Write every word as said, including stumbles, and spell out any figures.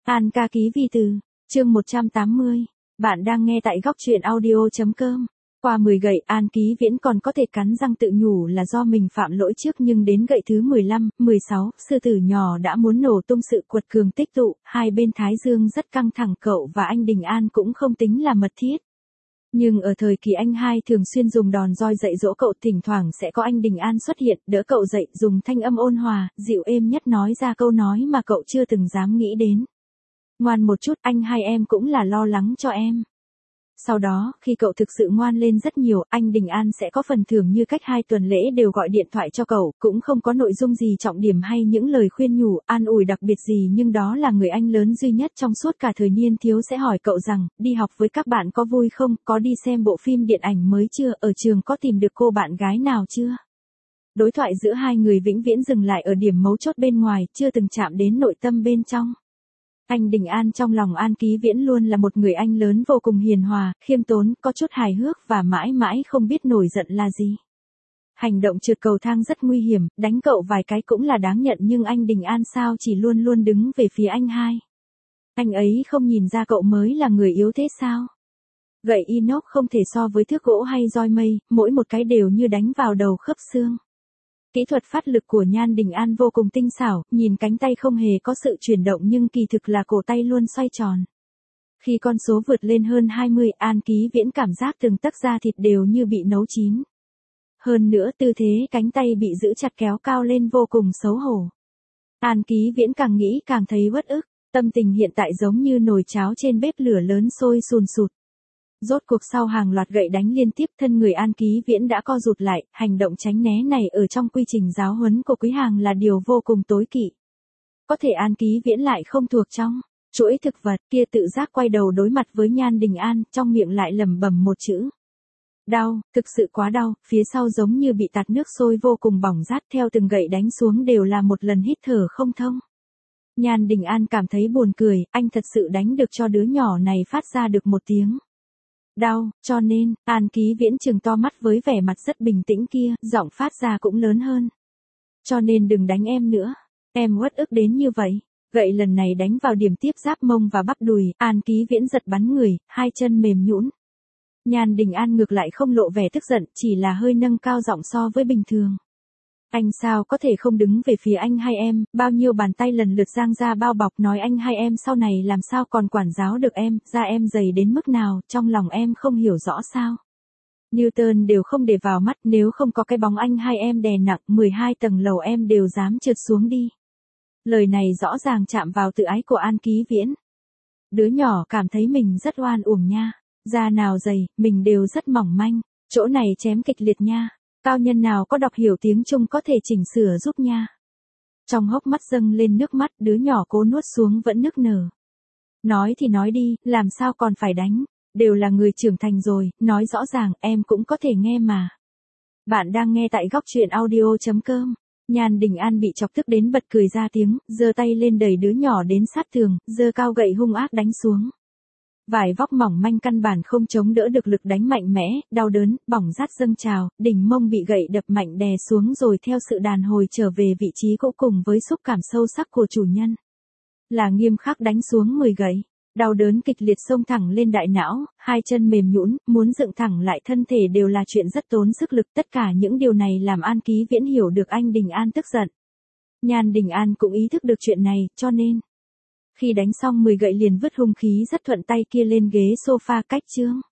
An ca ký vi từ, chương một trăm tám mươi. Bạn đang nghe tại góc truyện audio.com. Qua mười gậy, An Ký Viễn còn có thể cắn răng tự nhủ là do mình phạm lỗi trước, nhưng đến gậy thứ mười lăm, mười sáu, sư tử nhỏ đã muốn nổ tung, sự quật cường tích tụ, hai bên thái dương rất căng thẳng, cậu và anh Đình An cũng không tính là mật thiết. Nhưng ở thời kỳ anh hai thường xuyên dùng đòn roi dạy dỗ cậu, thỉnh thoảng sẽ có anh Đình An xuất hiện, đỡ cậu dậy, dùng thanh âm ôn hòa, dịu êm nhất nói ra câu nói mà cậu chưa từng dám nghĩ đến. Ngoan một chút, anh hai em cũng là lo lắng cho em. Sau đó, khi cậu thực sự ngoan lên rất nhiều, anh Đình An sẽ có phần thưởng, như cách hai tuần lễ đều gọi điện thoại cho cậu, cũng không có nội dung gì trọng điểm hay những lời khuyên nhủ, an ủi đặc biệt gì, nhưng đó là người anh lớn duy nhất trong suốt cả thời niên thiếu sẽ hỏi cậu rằng, đi học với các bạn có vui không, có đi xem bộ phim điện ảnh mới chưa, ở trường có tìm được cô bạn gái nào chưa. Đối thoại giữa hai người vĩnh viễn dừng lại ở điểm mấu chốt bên ngoài, chưa từng chạm đến nội tâm bên trong. Anh Đình An trong lòng An Ký Viễn luôn là một người anh lớn vô cùng hiền hòa, khiêm tốn, có chút hài hước và mãi mãi không biết nổi giận là gì. Hành động trượt cầu thang rất nguy hiểm, đánh cậu vài cái cũng là đáng nhận, nhưng anh Đình An sao chỉ luôn luôn đứng về phía anh hai. Anh ấy không nhìn ra cậu mới là người yếu thế sao? Gậy inox không thể so với thước gỗ hay roi mây, mỗi một cái đều như đánh vào đầu khớp xương. Kỹ thuật phát lực của Nhan Đình An vô cùng tinh xảo, nhìn cánh tay không hề có sự chuyển động nhưng kỳ thực là cổ tay luôn xoay tròn. Khi con số vượt lên hơn hai mươi, An Ký Viễn cảm giác từng tấc da thịt đều như bị nấu chín. Hơn nữa tư thế cánh tay bị giữ chặt kéo cao lên vô cùng xấu hổ. An Ký Viễn càng nghĩ càng thấy uất ức, tâm tình hiện tại giống như nồi cháo trên bếp lửa lớn sôi sùn sụt. Rốt cuộc sau hàng loạt gậy đánh liên tiếp, thân người An Ký Viễn đã co rụt lại, hành động tránh né này ở trong quy trình giáo huấn của Quý Hàng là điều vô cùng tối kỵ. Có thể An Ký Viễn lại không thuộc trong chuỗi thực vật kia, tự giác quay đầu đối mặt với Nhan Đình An, trong miệng lại lẩm bẩm một chữ. Đau, thực sự quá đau, phía sau giống như bị tạt nước sôi vô cùng bỏng rát, theo từng gậy đánh xuống đều là một lần hít thở không thông. Nhan Đình An cảm thấy buồn cười, anh thật sự đánh được cho đứa nhỏ này phát ra được một tiếng đau, cho nên, An Ký Viễn trừng to mắt với vẻ mặt rất bình tĩnh kia, giọng phát ra cũng lớn hơn. Cho nên đừng đánh em nữa, em uất ức đến như vậy. Gậy lần này đánh vào điểm tiếp giáp mông và bắp đùi, An Ký Viễn giật bắn người, hai chân mềm nhũn. Nhan Đình An ngược lại không lộ vẻ tức giận, chỉ là hơi nâng cao giọng so với bình thường. Anh sao có thể không đứng về phía anh hai em, bao nhiêu bàn tay lần lượt giang ra bao bọc, nói anh hai em sau này làm sao còn quản giáo được em, da em dày đến mức nào, trong lòng em không hiểu rõ sao. Newton đều không để vào mắt, nếu không có cái bóng anh hai em đè nặng, mười hai tầng lầu em đều dám trượt xuống đi. Lời này rõ ràng chạm vào tự ái của An Ký Viễn. Đứa nhỏ cảm thấy mình rất oan uổng nha, da nào dày, mình đều rất mỏng manh, chỗ này chém kịch liệt nha. Cao nhân nào có đọc hiểu tiếng Trung có thể chỉnh sửa giúp nha. Trong hốc mắt dâng lên nước mắt, đứa nhỏ cố nuốt xuống vẫn nức nở. Nói thì nói đi, làm sao còn phải đánh, đều là người trưởng thành rồi, nói rõ ràng, em cũng có thể nghe mà. Bạn đang nghe tại góc truyện audio.com. Nhan Đình An bị chọc tức đến bật cười ra tiếng, giơ tay lên đẩy đứa nhỏ đến sát tường, giơ cao gậy hung ác đánh xuống. Vải vóc mỏng manh căn bản không chống đỡ được lực đánh mạnh mẽ, đau đớn, bỏng rát dâng trào, đỉnh mông bị gậy đập mạnh đè xuống rồi theo sự đàn hồi trở về vị trí cũ cùng với xúc cảm sâu sắc của chủ nhân. Là nghiêm khắc đánh xuống mười gậy, đau đớn kịch liệt xông thẳng lên đại não, hai chân mềm nhũn, muốn dựng thẳng lại thân thể đều là chuyện rất tốn sức lực, tất cả những điều này làm An Ký Viễn hiểu được anh Đình An tức giận. Nhan Đình An cũng ý thức được chuyện này, cho nên khi đánh xong mười gậy liền vứt hung khí rất thuận tay kia lên ghế sofa cách chương.